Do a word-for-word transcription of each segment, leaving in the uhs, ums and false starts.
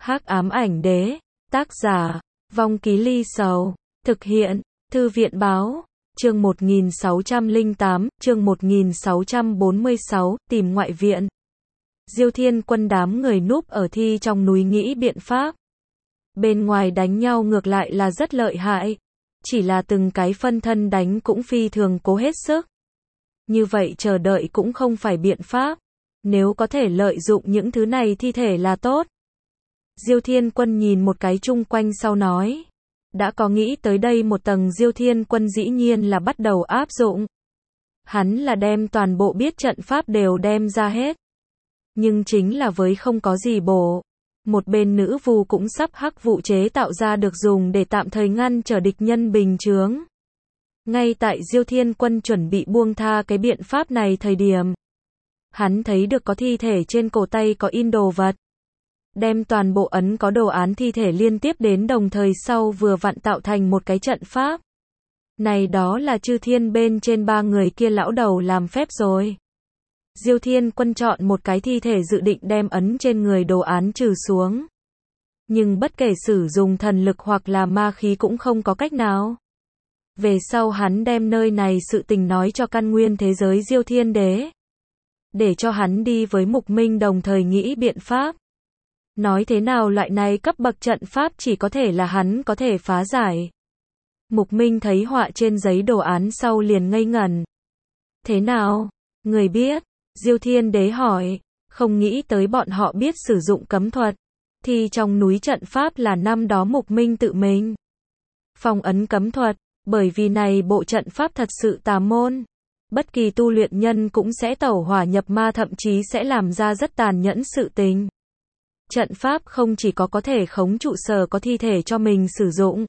Hắc ám ảnh đế, tác giả, Vong Ký Ly Sầu, thực hiện, Thư viện báo, chương một nghìn sáu trăm lẻ tám, chương một nghìn sáu trăm bốn mươi sáu, tìm ngoại viện. Diêu Thiên Quân đám người núp ở thi trong núi nghĩ biện pháp. Bên ngoài đánh nhau ngược lại là rất lợi hại, chỉ là từng cái phân thân đánh cũng phi thường cố hết sức. Như vậy chờ đợi cũng không phải biện pháp, nếu có thể lợi dụng những thứ này thi thể là tốt. Diêu Thiên Quân nhìn một cái chung quanh sau nói, đã có nghĩ tới đây một tầng Diêu Thiên Quân dĩ nhiên là bắt đầu áp dụng. Hắn là đem toàn bộ biết trận pháp đều đem ra hết. Nhưng chính là với không có gì bổ. Một bên nữ vu cũng sắp hắc vụ chế tạo ra được dùng để tạm thời ngăn trở địch nhân bình chướng. Ngay tại Diêu Thiên Quân chuẩn bị buông tha cái biện pháp này thời điểm, hắn thấy được có thi thể trên cổ tay có in đồ vật. Đem toàn bộ ấn có đồ án thi thể liên tiếp đến đồng thời sau vừa vặn tạo thành một cái trận pháp. Này đó là chư thiên bên trên ba người kia lão đầu làm phép rồi. Diêu Thiên Quân chọn một cái thi thể dự định đem ấn trên người đồ án trừ xuống. Nhưng bất kể sử dụng thần lực hoặc là ma khí cũng không có cách nào. Về sau hắn đem nơi này sự tình nói cho căn nguyên thế giới Diêu Thiên Đế. Để cho hắn đi với Mục Minh đồng thời nghĩ biện pháp. Nói thế nào loại này cấp bậc trận pháp chỉ có thể là hắn có thể phá giải. Mục Minh thấy họa trên giấy đồ án sau liền ngây ngẩn. Thế nào? Người biết? Diêu Thiên Đế hỏi, không nghĩ tới bọn họ biết sử dụng cấm thuật. Thì trong núi trận pháp là năm đó Mục Minh tự mình phong ấn cấm thuật, bởi vì này bộ trận pháp thật sự tà môn. Bất kỳ tu luyện nhân cũng sẽ tẩu hỏa nhập ma, thậm chí sẽ làm ra rất tàn nhẫn sự tình. Trận pháp không chỉ có có thể khống trụ sở có thi thể cho mình sử dụng,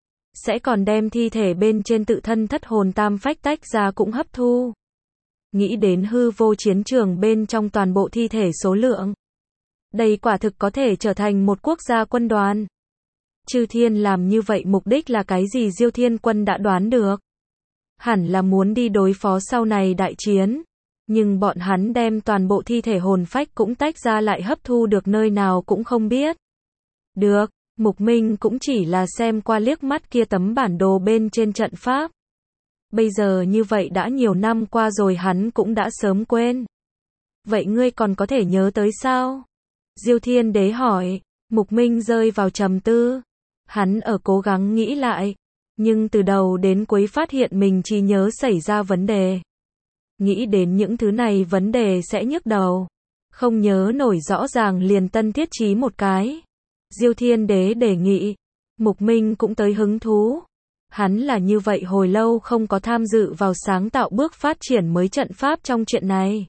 sẽ còn đem thi thể bên trên tự thân thất hồn tam phách tách ra cũng hấp thu. Nghĩ đến hư vô chiến trường bên trong toàn bộ thi thể số lượng. Đây quả thực có thể trở thành một quốc gia quân đoàn. Chư thiên làm như vậy mục đích là cái gì Diêu Thiên Quân đã đoán được. Hẳn là muốn đi đối phó sau này đại chiến. Nhưng bọn hắn đem toàn bộ thi thể hồn phách cũng tách ra lại hấp thu được nơi nào cũng không biết. Được, Mục Minh cũng chỉ là xem qua liếc mắt kia tấm bản đồ bên trên trận pháp. Bây giờ như vậy đã nhiều năm qua rồi hắn cũng đã sớm quên. Vậy ngươi còn có thể nhớ tới sao? Diêu Thiên Đế hỏi. Mục Minh rơi vào trầm tư. Hắn ở cố gắng nghĩ lại. Nhưng từ đầu đến cuối phát hiện mình chỉ nhớ xảy ra vấn đề. Nghĩ đến những thứ này vấn đề sẽ nhức đầu. Không nhớ nổi rõ ràng liền tân thiết trí một cái. Diêu Thiên Đế đề nghị. Mục Minh cũng tới hứng thú. Hắn là như vậy hồi lâu không có tham dự vào sáng tạo bước phát triển mới trận pháp trong chuyện này.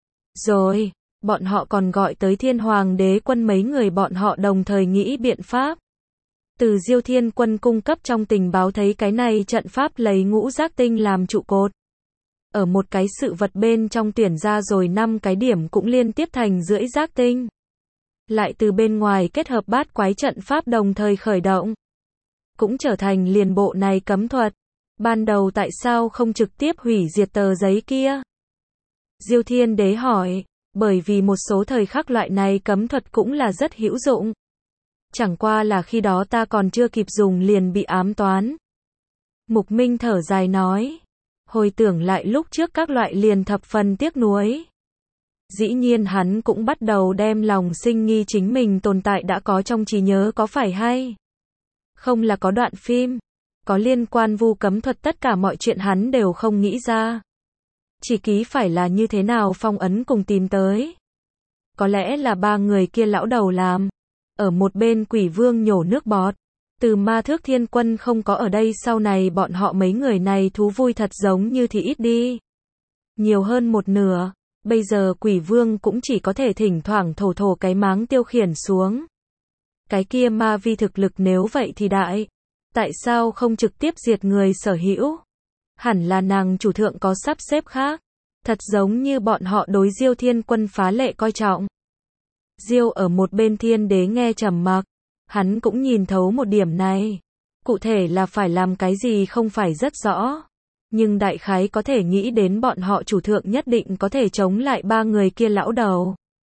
Rồi, bọn họ còn gọi tới Thiên Hoàng Đế Quân mấy người bọn họ đồng thời nghĩ biện pháp. Từ Diêu Thiên Quân cung cấp trong tình báo thấy cái này trận pháp lấy ngũ giác tinh làm trụ cột. Ở một cái sự vật bên trong tuyển ra rồi năm cái điểm cũng liên tiếp thành rưỡi giác tinh. Lại từ bên ngoài kết hợp bát quái trận pháp đồng thời khởi động. Cũng trở thành liền bộ này cấm thuật. Ban đầu tại sao không trực tiếp hủy diệt tờ giấy kia? Diêu Thiên Đế hỏi, bởi vì một số thời khắc loại này cấm thuật cũng là rất hữu dụng. Chẳng qua là khi đó ta còn chưa kịp dùng liền bị ám toán. Mục Minh thở dài nói, hồi tưởng lại lúc trước các loại liền thập phần tiếc nuối. Dĩ nhiên hắn cũng bắt đầu đem lòng sinh nghi chính mình tồn tại đã có trong trí nhớ có phải hay không là có đoạn phim, có liên quan vu cấm thuật tất cả mọi chuyện hắn đều không nghĩ ra. Chỉ ký phải là như thế nào phong ấn cùng tìm tới. Có lẽ là ba người kia lão đầu làm. Ở một bên Quỷ Vương nhổ nước bọt. Từ Ma Thước Thiên Quân không có ở đây sau này bọn họ mấy người này thú vui thật giống như thì ít đi. Nhiều hơn một nửa. Bây giờ Quỷ Vương cũng chỉ có thể thỉnh thoảng thổ thổ cái máng tiêu khiển xuống. Cái kia ma vi thực lực nếu vậy thì đại. Tại sao không trực tiếp diệt người sở hữu? Hẳn là nàng chủ thượng có sắp xếp khác. Thật giống như bọn họ đối Diêu Thiên Quân phá lệ coi trọng. Diêu ở một bên Thiên Đế nghe trầm mặc. Hắn cũng nhìn thấu một điểm này. Cụ thể là phải làm cái gì không phải rất rõ. Nhưng đại khái có thể nghĩ đến bọn họ chủ thượng nhất định có thể chống lại ba người kia lão đầu.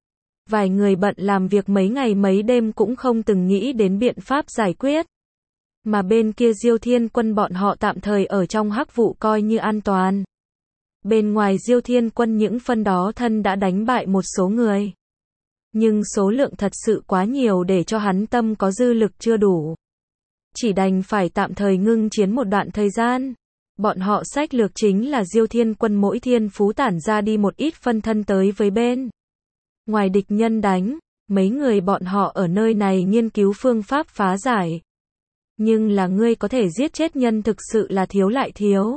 Vài người bận làm việc mấy ngày mấy đêm cũng không từng nghĩ đến biện pháp giải quyết. Mà bên kia Diêu Thiên Quân bọn họ tạm thời ở trong hắc vụ coi như an toàn. Bên ngoài Diêu Thiên Quân những phân đó thân đã đánh bại một số người. Nhưng số lượng thật sự quá nhiều để cho hắn tâm có dư lực chưa đủ. Chỉ đành phải tạm thời ngưng chiến một đoạn thời gian. Bọn họ sách lược chính là Diêu Thiên Quân mỗi thiên phú tản ra đi một ít phân thân tới với bên. Ngoài địch nhân đánh, mấy người bọn họ ở nơi này nghiên cứu phương pháp phá giải. Nhưng là ngươi có thể giết chết nhân thực sự là thiếu lại thiếu.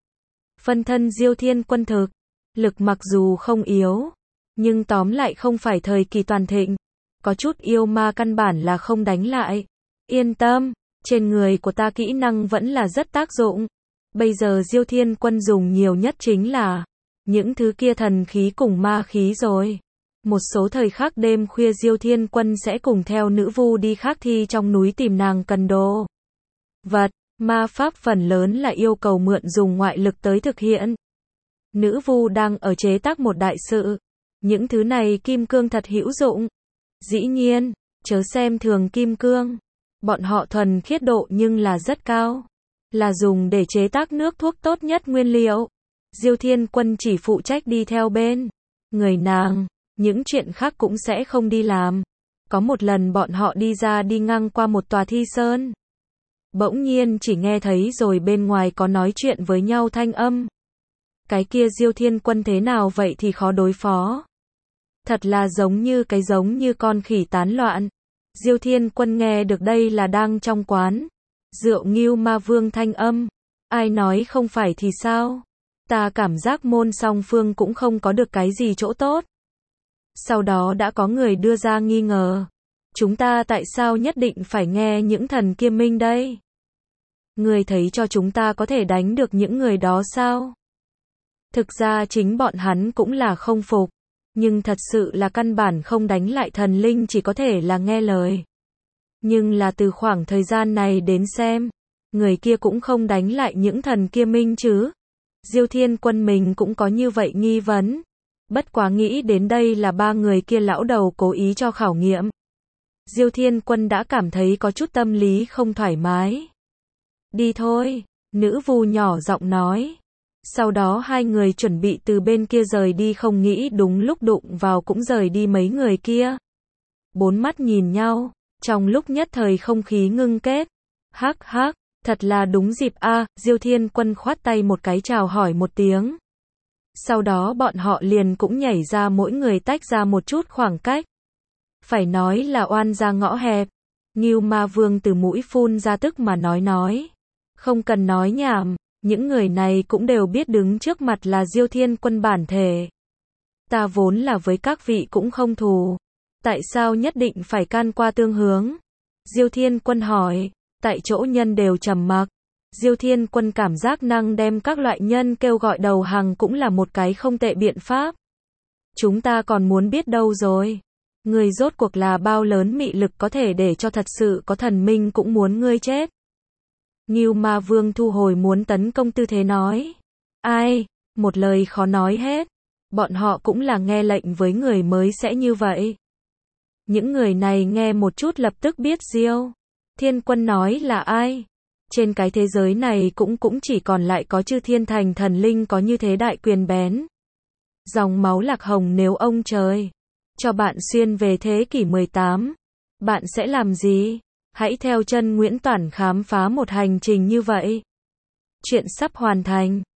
Phân thân Diêu Thiên Quân thực, lực mặc dù không yếu, nhưng tóm lại không phải thời kỳ toàn thịnh. Có chút yêu ma căn bản là không đánh lại. Yên tâm, trên người của ta kỹ năng vẫn là rất tác dụng. Bây giờ Diêu Thiên Quân dùng nhiều nhất chính là những thứ kia thần khí cùng ma khí rồi. Một số thời khắc đêm khuya Diêu Thiên Quân sẽ cùng theo nữ vu đi khắc thi trong núi tìm nàng cần đồ vật, ma pháp phần lớn là yêu cầu mượn dùng ngoại lực tới thực hiện. Nữ vu đang ở chế tác một đại sự. Những thứ này kim cương thật hữu dụng. Dĩ nhiên, chớ xem thường kim cương. Bọn họ thuần khiết độ nhưng là rất cao. Là dùng để chế tác nước thuốc tốt nhất nguyên liệu. Diêu Thiên Quân chỉ phụ trách đi theo bên người nàng. Những chuyện khác cũng sẽ không đi làm. Có một lần bọn họ đi ra đi ngang qua một tòa thi sơn. Bỗng nhiên chỉ nghe thấy rồi bên ngoài có nói chuyện với nhau thanh âm. Cái kia Diêu Thiên Quân thế nào vậy thì khó đối phó. Thật là giống như cái giống như con khỉ tán loạn. Diêu Thiên Quân nghe được đây là đang trong quán rượu Ngưu Ma Vương thanh âm. Ai nói không phải thì sao? Ta cảm giác môn song phương cũng không có được cái gì chỗ tốt. Sau đó đã có người đưa ra nghi ngờ. Chúng ta tại sao nhất định phải nghe những thần kia minh đây? Người thấy cho chúng ta có thể đánh được những người đó sao? Thực ra chính bọn hắn cũng là không phục. Nhưng thật sự là căn bản không đánh lại thần linh, chỉ có thể là nghe lời. Nhưng là từ khoảng thời gian này đến xem, người kia cũng không đánh lại những thần kia minh chứ. Diêu Thiên Quân mình cũng có như vậy nghi vấn. Bất quá nghĩ đến đây là ba người kia lão đầu cố ý cho khảo nghiệm. Diêu Thiên Quân đã cảm thấy có chút tâm lý không thoải mái. Đi thôi, nữ vu nhỏ giọng nói. Sau đó hai người chuẩn bị từ bên kia rời đi, không nghĩ đúng lúc đụng vào cũng rời đi mấy người kia. Bốn mắt nhìn nhau, trong lúc nhất thời không khí ngưng kết. Hắc hắc, thật là đúng dịp a. Diêu Thiên Quân khoát tay một cái chào hỏi một tiếng. Sau đó bọn họ liền cũng nhảy ra, mỗi người tách ra một chút khoảng cách. Phải nói là oan ra ngõ hẹp. Ngưu Ma Vương từ mũi phun ra tức mà nói nói. Không cần nói nhảm, những người này cũng đều biết đứng trước mặt là Diêu Thiên Quân bản thể. Ta vốn là với các vị cũng không thù. Tại sao nhất định phải can qua tương hướng? Diêu Thiên Quân hỏi. Tại chỗ nhân đều trầm mặc. Diêu Thiên Quân cảm giác năng đem các loại nhân kêu gọi đầu hàng cũng là một cái không tệ biện pháp. Chúng ta còn muốn biết đâu rồi? Ngươi rốt cuộc là bao lớn mị lực có thể để cho thật sự có thần minh cũng muốn ngươi chết? Ngưu Ma Vương thu hồi muốn tấn công tư thế nói. Ai? Một lời khó nói hết. Bọn họ cũng là nghe lệnh với người mới sẽ như vậy. Những người này nghe một chút lập tức biết Diêu Thiên Quân nói là ai. Trên cái thế giới này cũng cũng chỉ còn lại có Chư Thiên Thành thần linh có như thế đại quyền bén. Dòng máu lạc hồng, nếu ông trời cho bạn xuyên về thế kỷ mười tám, bạn sẽ làm gì? Hãy theo chân Nguyễn Toản khám phá một hành trình như vậy. Chuyện sắp hoàn thành.